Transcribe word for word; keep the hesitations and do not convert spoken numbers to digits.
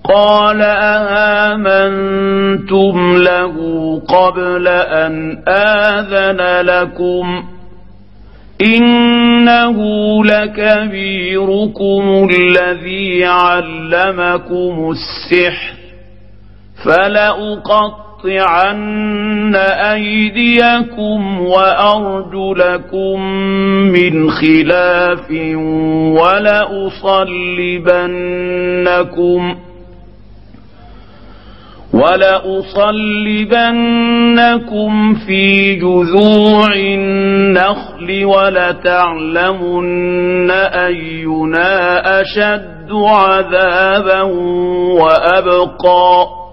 قال أآمنتم له قبل أن آذن لكم إنه لكبيركم الذي علمكم السحر فلأقطعن أيديكم وأرجلكم من خلاف ولأصلبنكم ولأصلبنكم في جذوع النخل ولتعلمن أينا أشد عذابا وأبقى